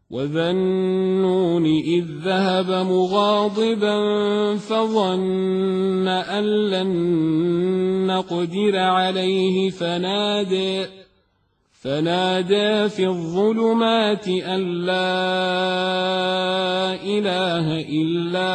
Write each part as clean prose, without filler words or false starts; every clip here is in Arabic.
وذا النون إذ ذهب مغاضبا فظن أن لن نقدر عليه فنادى في الظلمات أن لا إله إلا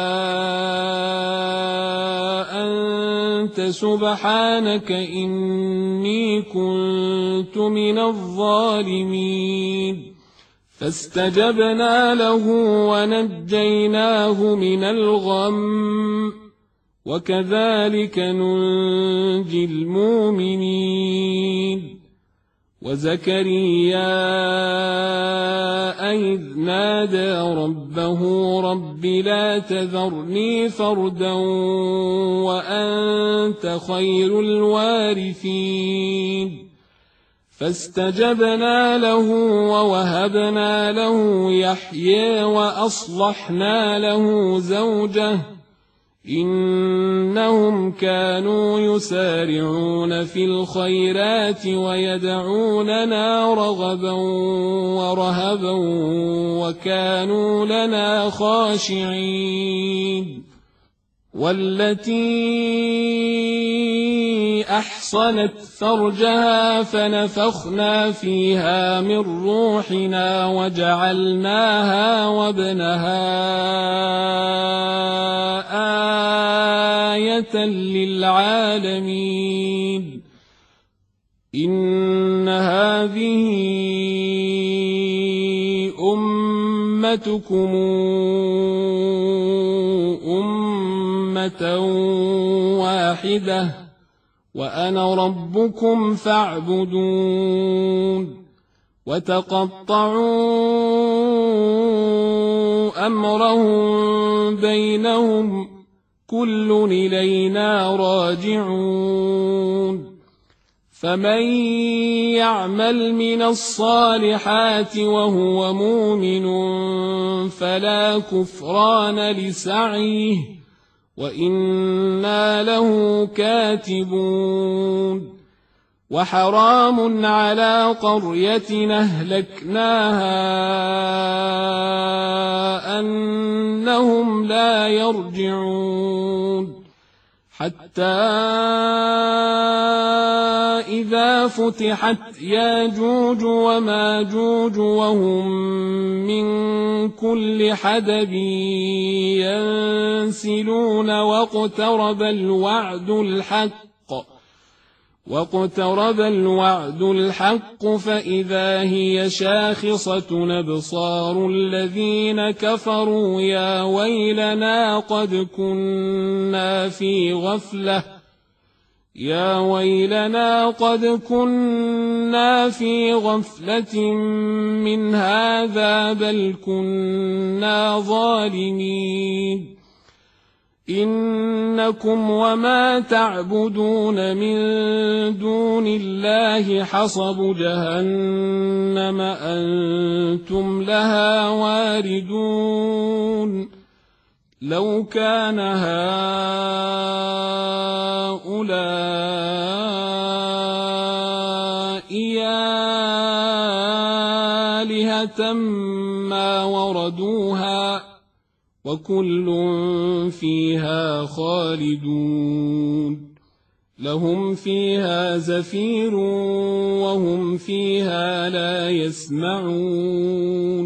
أنت سبحانك إني كنت من الظالمين فاستجبنا له ونجيناه من الغم وكذلك ننجي المؤمنين وزكريا إذ نادى ربه رب لا تذرني فردا وأنت خير الوارثين فاستجبنا له ووهبنا له يحيى وأصلحنا له زوجه إنهم كانوا يسارعون في الخيرات ويدعوننا رغبا ورهبا وكانوا لنا خاشعين والتي أحصنت فرجها فنفخنا فيها من روحنا وجعلناها وابنها آية للعالمين إن هذه أمتكم أمة واحدة وأنا ربكم فاعبدون وتقطعوا أمرهم بينهم كل إلينا راجعون فمن يعمل من الصالحات وهو مؤمن فلا كفران لسعيه وإنا له كاتبون وحرام على قرية أهلكناها أنهم لا يرجعون حتى إذا فتحت ياجوج وماجوج وهم من كل حدب ينسلون واقترب الوعد الحق فإذا هي شاخصة أبصار الذين كفروا يا ويلنا قد كنا في غفلة من هذا بل كنا ظالمين إنكم وما تعبدون من دون الله حصب جهنم أنتم لها واردون لو كان هؤلاء آلهة ما وردوها وكل فيها خالدون لهم فيها زفير وهم فيها لا يسمعون